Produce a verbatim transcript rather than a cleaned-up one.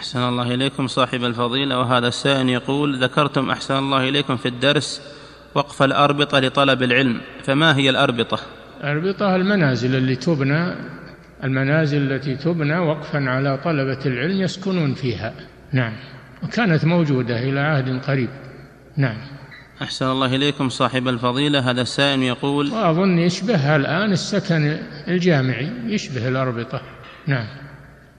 أحسن الله إليكم صاحب الفضيلة، وهذا السائل يقول: ذكرتم أحسن الله إليكم في الدرس وقف الأربطة لطلب العلم، فما هي الأربطة؟ الأربطة المنازل اللي تبنى المنازل التي تبنى وقفا على طلبة العلم يسكنون فيها. نعم، وكانت موجودة إلى عهد قريب. نعم. أحسن الله إليكم صاحب الفضيلة، هذا السائل يقول: وأظن يشبهها الآن السكن الجامعي، يشبه الأربطة. نعم.